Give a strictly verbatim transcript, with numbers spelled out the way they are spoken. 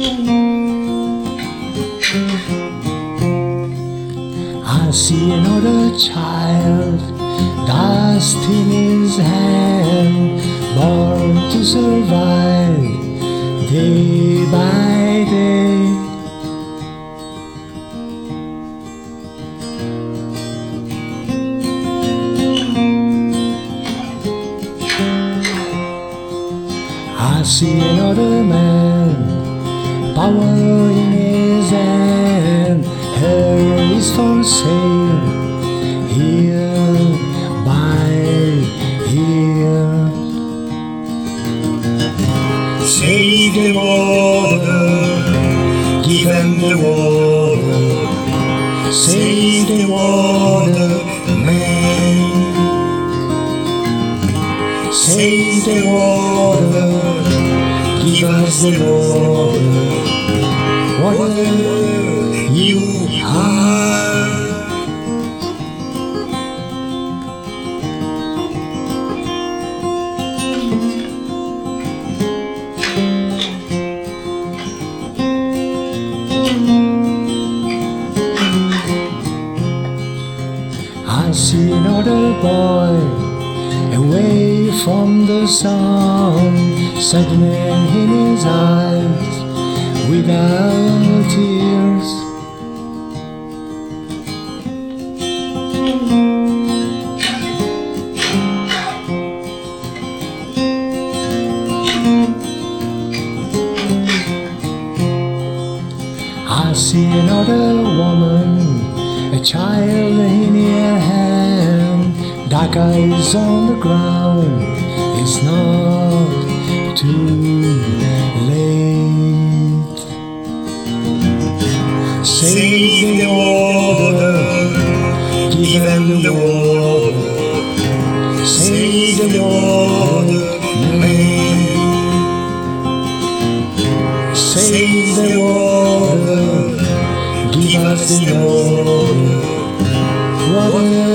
I see another child, dust in his hand, born to survive day by day. I see another man, power in his hand, hair is for sale, here by here. Save the water, give them the water. Save the water, man. Save the water, give us the water. Water you are. I see another boy away from the sun, sadness in his eyes without tears. I see another woman, a child in her hand, dark eyes on the ground. It's not too late. Save the water, give them the water. Save the water, man. Save the water, give us the water. Water